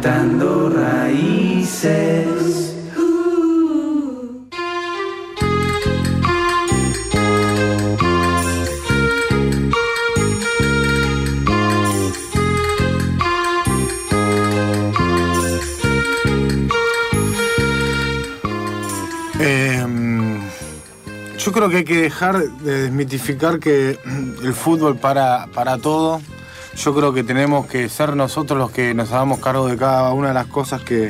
plantando raíces. Yo creo que hay que dejar de desmitificar que el fútbol para todo. Yo creo que tenemos que ser nosotros los que nos hagamos cargo de cada una de las cosas que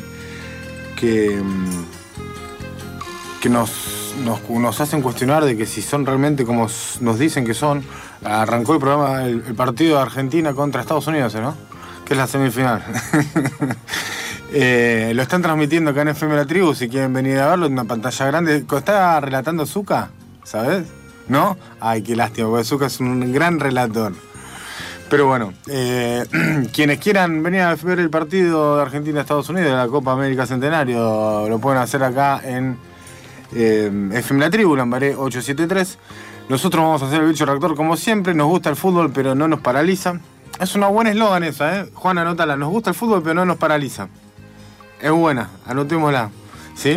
nos hacen cuestionar de que si son realmente como nos dicen que son. Arrancó el programa, el partido de Argentina contra Estados Unidos, ¿no? Que es la semifinal. Lo están transmitiendo acá en FM La Tribu, si quieren venir a verlo en una pantalla grande. ¿Está relatando Zucca? ¿Sabes? ¿No? Ay, qué lástima, porque Zucca es un gran relator. Pero bueno, quienes quieran venir a ver el partido de Argentina-Estados Unidos de la Copa América Centenario, lo pueden hacer acá en FM La Tribu, Lambaré 873. Nosotros vamos a hacer el bicho reactor como siempre. Nos gusta el fútbol, pero no nos paraliza. Es una buena eslogan esa, ¿eh? Juan, anótala. Nos gusta el fútbol, pero no nos paraliza. Es buena, anotémosla, ¿sí?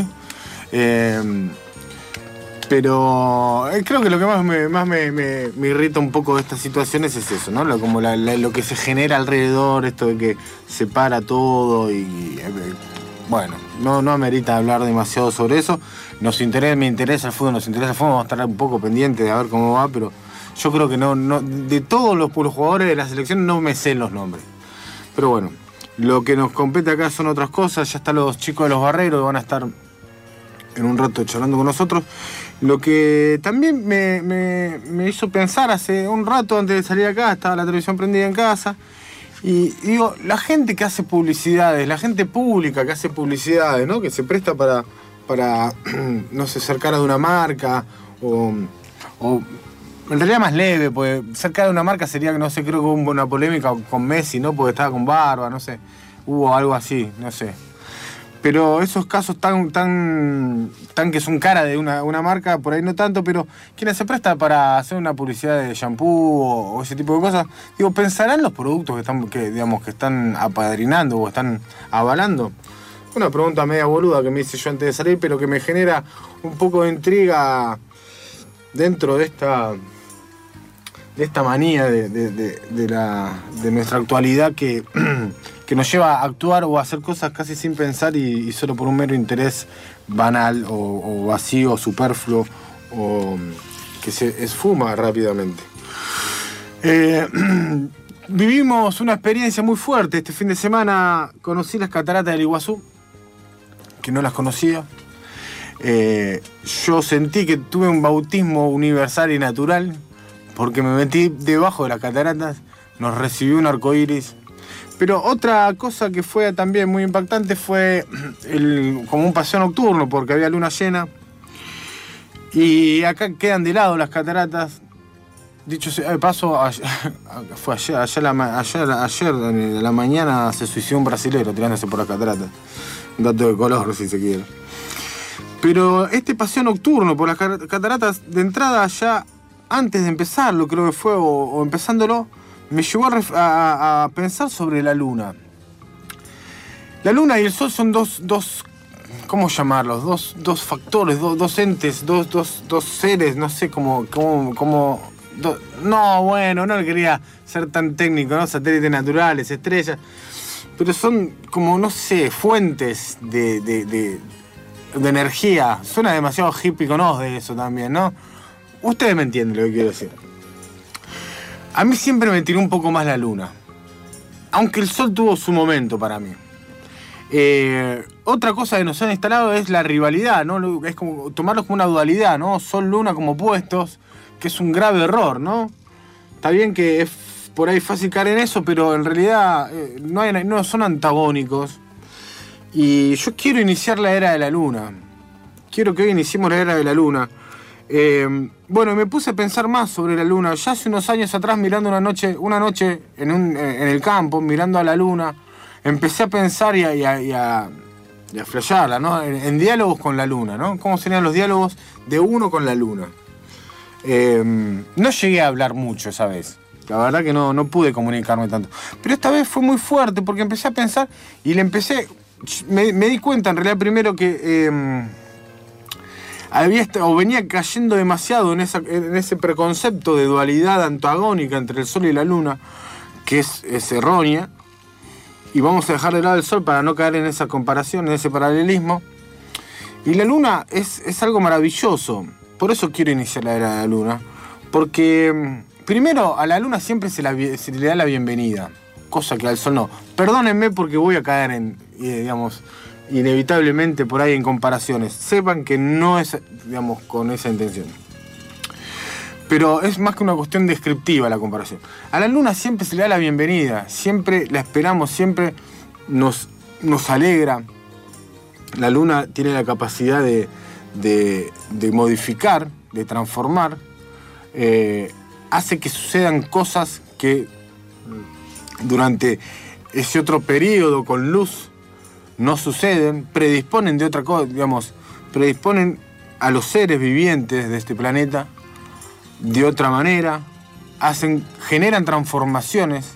Pero creo que lo que más me irrita un poco de estas situaciones es eso, ¿no? Lo que se genera alrededor, esto de que se para todo y bueno, no amerita hablar demasiado sobre eso. Me interesa el fútbol, vamos a estar un poco pendientes de a ver cómo va, pero yo creo que no de todos los jugadores de la selección no me sé los nombres. Pero bueno, lo que nos compete acá son otras cosas. Ya están los chicos de los Barreros, van a estar en un rato charlando con nosotros. Lo que también me hizo pensar hace un rato antes de salir acá, estaba la televisión prendida en casa, y digo, la gente que hace publicidades, la gente pública que hace publicidades, ¿no? Que se presta para no sé, ser cara de una marca, o en realidad más leve, porque ser cara de una marca sería, no sé, creo que hubo una polémica con Messi, ¿no? Porque estaba con barba, no sé, hubo algo así, no sé. Pero esos casos tan que son cara de una marca, por ahí no tanto, pero quienes se prestan para hacer una publicidad de shampoo o ese tipo de cosas, digo, ¿pensarán los productos que están apadrinando o están avalando? Una pregunta media boluda que me hice yo antes de salir, pero que me genera un poco de intriga dentro de esta manía de nuestra actualidad que nos lleva a actuar o a hacer cosas casi sin pensar y solo por un mero interés banal o vacío, superfluo, o que se esfuma rápidamente. Vivimos una experiencia muy fuerte. Este fin de semana conocí las cataratas del Iguazú, que no las conocía. Yo sentí que tuve un bautismo universal y natural, porque me metí debajo de las cataratas, nos recibió un arcoíris. Pero otra cosa que fue también muy impactante fue como un paseo nocturno, porque había luna llena. Y acá quedan de lado las cataratas. Dicho sea de paso, fue ayer a la mañana se suicidó un brasilero tirándose por las cataratas. Un dato de color, si se quiere. Pero este paseo nocturno por las cataratas, de entrada ya antes de empezarlo, creo que fue, o empezándolo, me llevó a pensar sobre la luna. La luna y el sol son dos ¿cómo llamarlos? Dos factores, dos entes, dos seres, no sé cómo no, bueno, no quería ser tan técnico, ¿no? Satélites naturales, estrellas, pero son como, no sé, fuentes de energía. Suena demasiado hippie con de eso también, ¿no? Ustedes me entienden lo que quiero decir. A mí siempre me tiró un poco más la luna, aunque el sol tuvo su momento para mí. Otra cosa que nos han instalado es la rivalidad, ¿no? Es como tomarlos como una dualidad, ¿no? Sol-luna como opuestos, que es un grave error, ¿no? Está bien que es por ahí fácil caer en eso, pero en realidad no son antagónicos. Y yo quiero iniciar la era de la luna. Quiero que hoy iniciemos la era de la luna. Bueno, me puse a pensar más sobre la luna. Ya hace unos años atrás, mirando una noche en el campo, mirando a la luna, empecé a pensar y a flashearla, ¿no? En diálogos con la luna, ¿no? ¿Cómo serían los diálogos de uno con la luna? No llegué a hablar mucho esa vez. La verdad que no pude comunicarme tanto. Pero esta vez fue muy fuerte porque empecé a pensar y me di cuenta en realidad primero que venía cayendo demasiado en ese preconcepto de dualidad antagónica entre el Sol y la Luna, que es errónea, y vamos a dejar de lado el Sol para no caer en esa comparación, en ese paralelismo. Y la Luna es algo maravilloso, por eso quiero iniciar la era de la Luna, porque primero a la Luna siempre se le da la bienvenida, cosa que al Sol no. Perdónenme porque voy a caer en, digamos, inevitablemente por ahí en comparaciones. Sepan que no es, digamos, con esa intención. Pero es más que una cuestión descriptiva la comparación. A la Luna siempre se le da la bienvenida, siempre la esperamos, siempre nos alegra. La Luna tiene la capacidad de modificar, de transformar, hace que sucedan cosas que durante ese otro periodo con luz no suceden, predisponen de otra cosa, digamos, predisponen a los seres vivientes de este planeta de otra manera, generan transformaciones.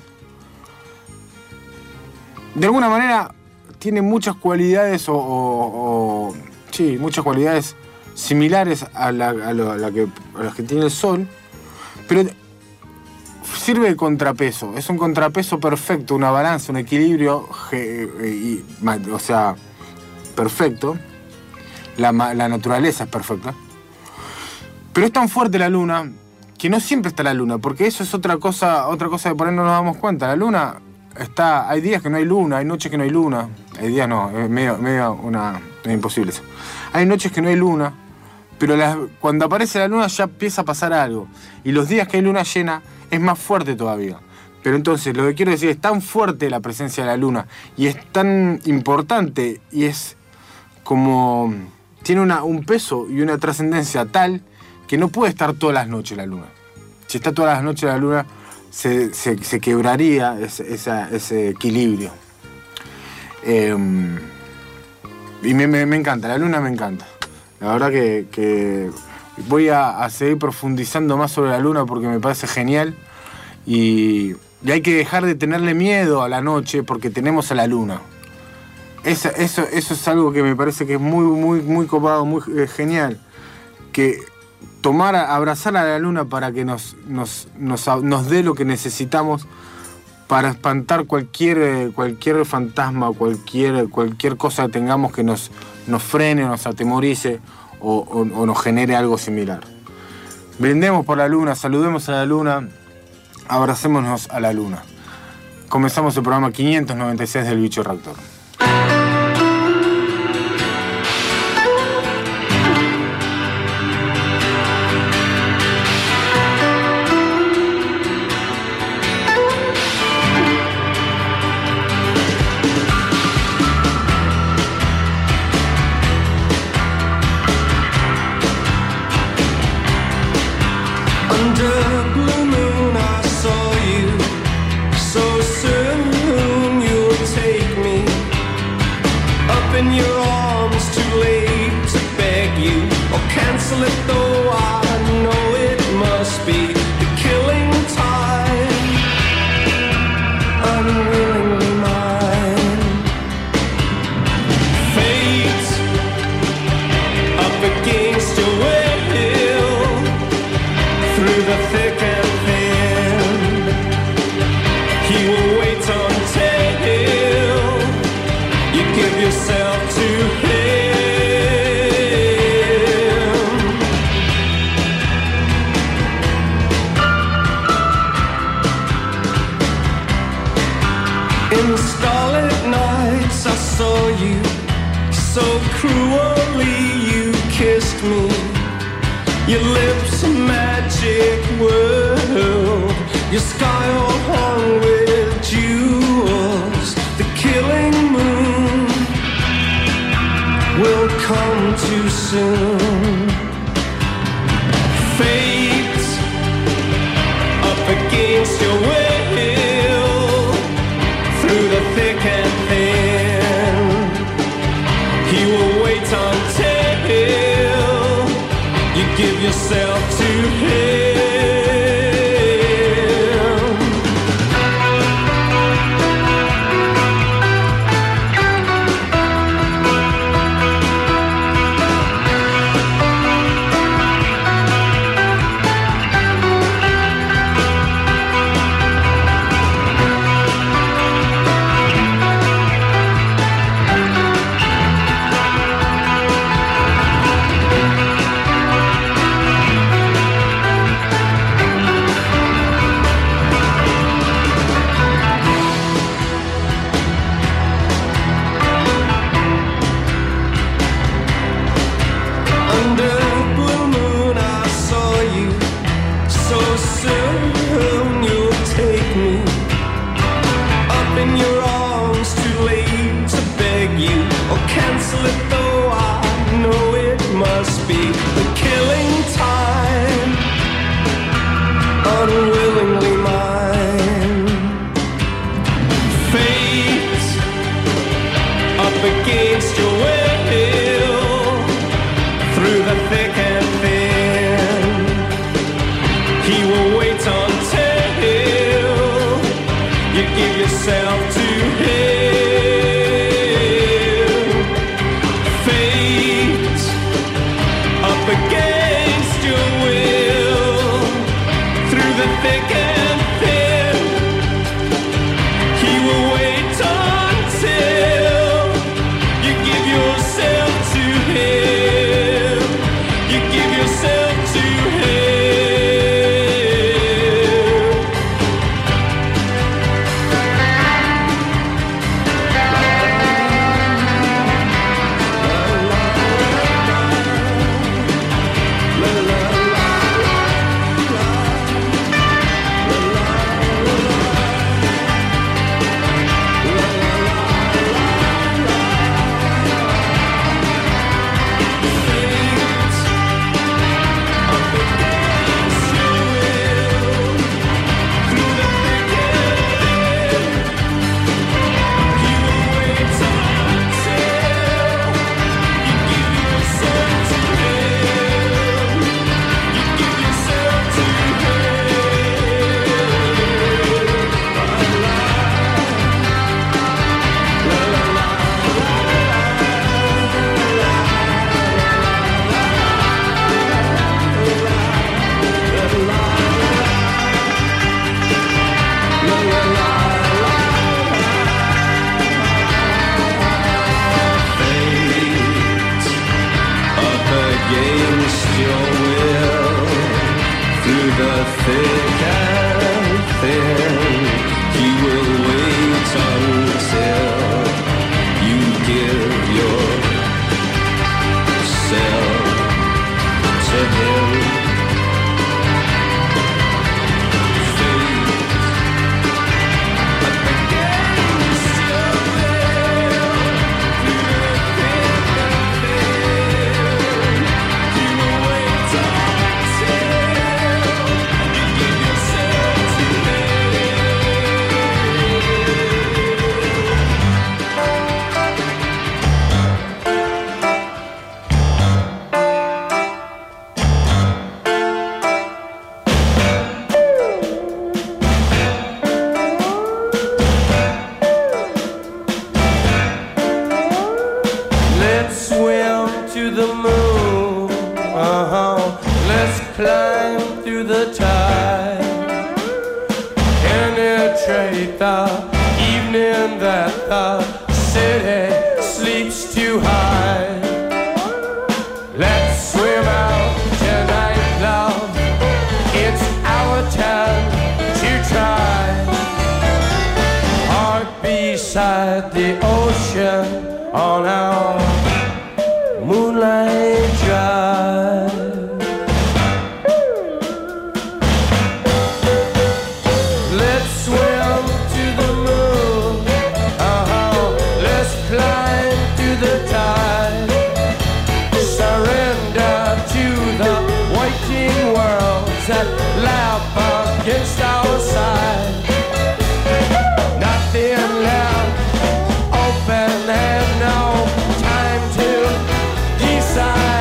De alguna manera tiene muchas cualidades sí, muchas cualidades similares a las que tiene el Sol, pero sirve de contrapeso. Es un contrapeso perfecto, una balanza, un equilibrio, o sea, perfecto. La naturaleza es perfecta. Pero es tan fuerte la Luna que no siempre está la Luna, porque eso es otra cosa de por ahí no nos damos cuenta. La Luna hay días que no hay Luna, hay noches que no hay Luna. Hay días no, es es imposible eso. Hay noches que no hay Luna, pero cuando aparece la Luna ya empieza a pasar algo. Y los días que hay Luna llena es más fuerte todavía. Pero entonces, lo que quiero decir es tan fuerte la presencia de la Luna y es tan importante y es como tiene un peso y una trascendencia tal que no puede estar todas las noches la Luna. Si está todas las noches la Luna, se quebraría ese equilibrio. Y me encanta, la Luna me encanta. La verdad que voy a seguir profundizando más sobre la Luna porque me parece genial. Y hay que dejar de tenerle miedo a la noche porque tenemos a la Luna. Eso es algo que me parece que es muy, muy, muy copado, muy genial. Que abrazar a la Luna para que nos dé lo que necesitamos para espantar cualquier fantasma, cualquier cosa que tengamos que nos frene, nos atemorice o nos genere algo similar. Brindemos por la Luna, saludemos a la Luna, abracémonos a la Luna. Comenzamos el programa 596 del Bicho Reactor. Yourself to him. up against your will, through the thick and thin. He will wait until you give yourself to him. Fate up against your will, through the thick and thin. He will wait until you give yourself to him. You give yourself to him. Open and no time to decide.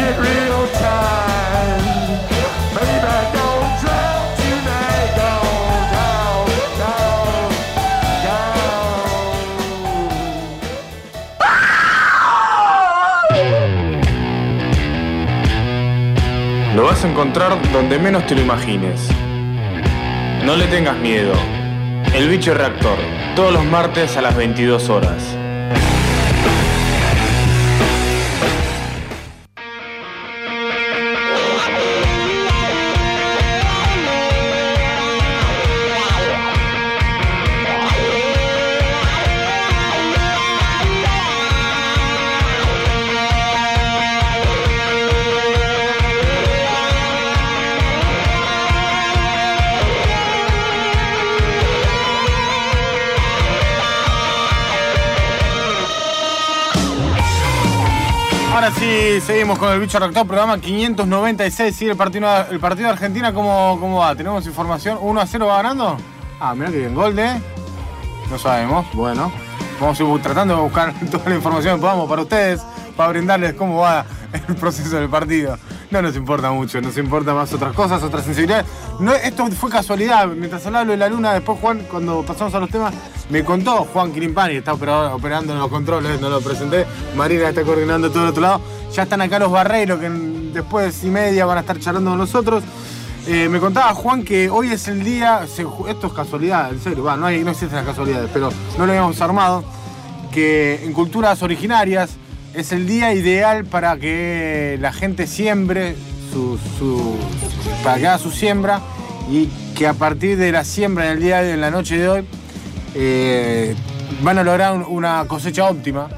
it real time. Baby, don't drop tonight. Down, down, down, down. Lo vas a encontrar donde menos te lo imagines. No le tengas miedo. El Bicho Reactor, todos los martes a las 22 horas. Ahora sí, seguimos con el Bicho Reactor, programa 596. Sigue el partido de Argentina, ¿cómo va? ¿Tenemos información? ¿1-0 va ganando? Ah, mirá que bien, gol de... No sabemos, bueno. Vamos a ir tratando de buscar toda la información que podamos para ustedes, para brindarles cómo va el proceso del partido. No nos importa mucho, nos importa más otras cosas, otras sensibilidades. No, esto fue casualidad. Mientras hablaba de la luna, después Juan, cuando pasamos a los temas, me contó Juan Quirimpani, que está operando en los controles, no lo presenté. Marina está coordinando todo el otro lado. Ya están acá los barreros, que después y media van a estar charlando con nosotros. Me contaba Juan que hoy es el día, esto es casualidad, en serio, no existen las casualidades, pero no lo habíamos armado, que en culturas originarias es el día ideal para que la gente siembre para que haga su siembra, y que a partir de la siembra en la noche de hoy van a lograr una cosecha óptima,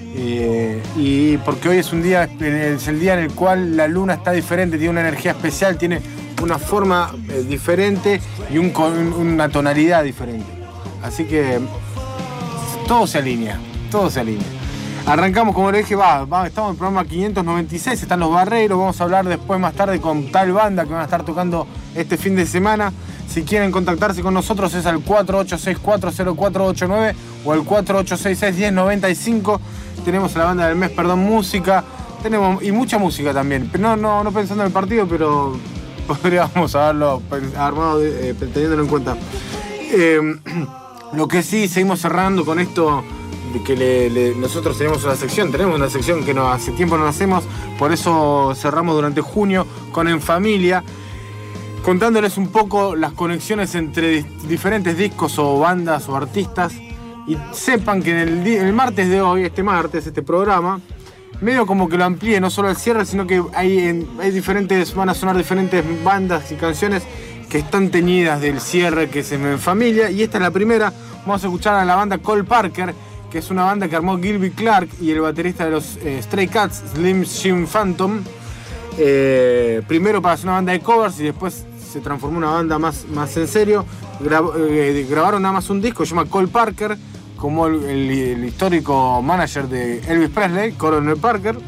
y porque hoy es el día en el cual la luna está diferente, tiene una energía especial, tiene una forma diferente y una tonalidad diferente. Así que todo se alinea. Arrancamos, como le dije, estamos en el programa 596, están los barreros, vamos a hablar después más tarde con tal banda que van a estar tocando este fin de semana. Si quieren contactarse con nosotros es al 48640489 o al 48661095. Tenemos a la banda del mes, música, tenemos y mucha música también. No pensando en el partido, pero podríamos haberlo armado teniéndolo en cuenta. Lo que sí, seguimos cerrando con esto de que nosotros tenemos una sección que hace tiempo no hacemos, por eso cerramos durante junio con En Familia, contándoles un poco las conexiones entre diferentes discos o bandas o artistas, y sepan que el martes de hoy, este programa, medio como que lo amplíe, no solo el cierre, sino que van a sonar diferentes bandas y canciones que están teñidas del cierre que es En Familia, y esta es la primera. Vamos a escuchar a la banda Cole Parker, que es una banda que armó Gilby Clarke y el baterista de los Stray Cats, Slim Jim Phantom, primero para hacer una banda de covers y después se transformó en una banda más en serio. Grabaron nada más un disco, se llama Cole Parker, como el histórico manager de Elvis Presley, Coronel Parker,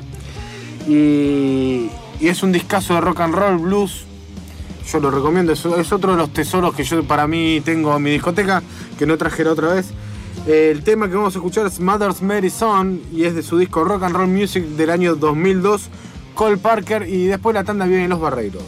y es un discazo de rock and roll, blues. Yo lo recomiendo, es otro de los tesoros que yo para mí tengo en mi discoteca, que no traje la otra vez. El tema que vamos a escuchar es Mother's Mary Son, y es de su disco Rock and Roll Music del año 2002, Cole Parker, y después la tanda viene Los Barreiros.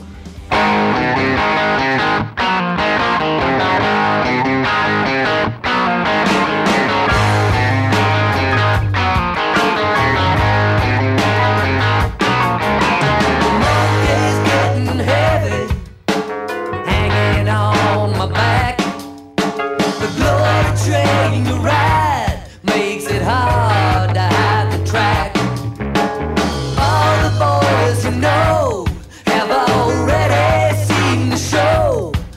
Have already seen the show.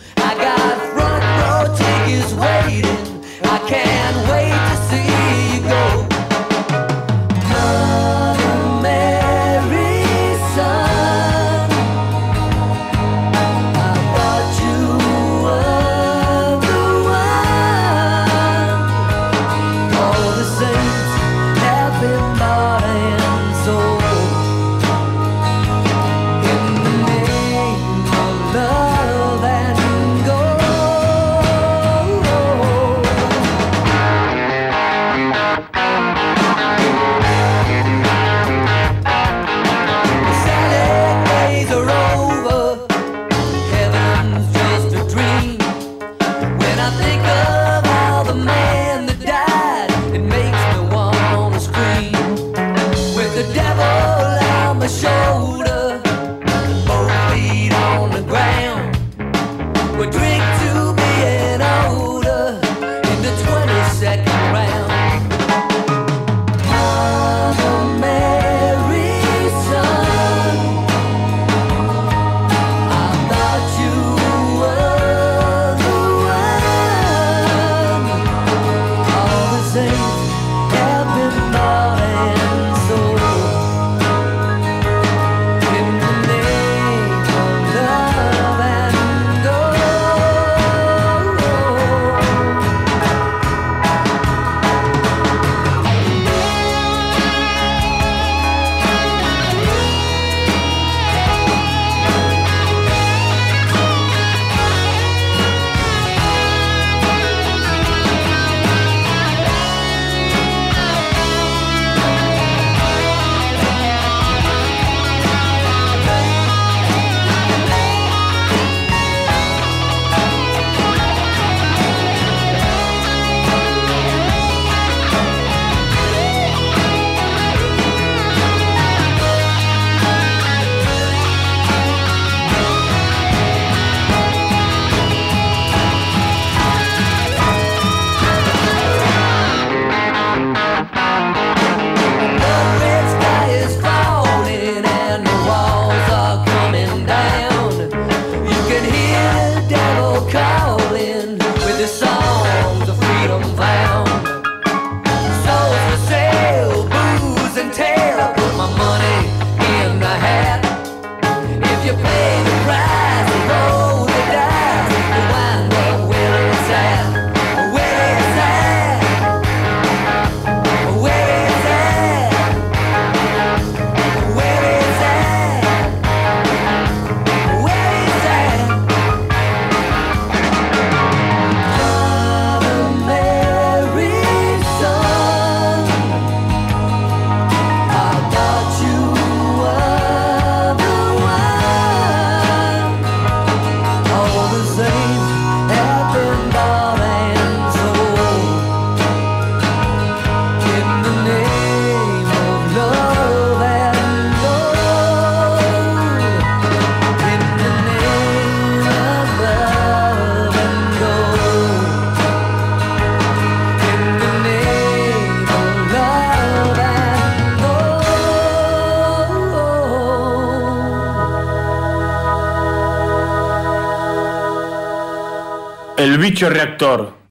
El bicho reactor.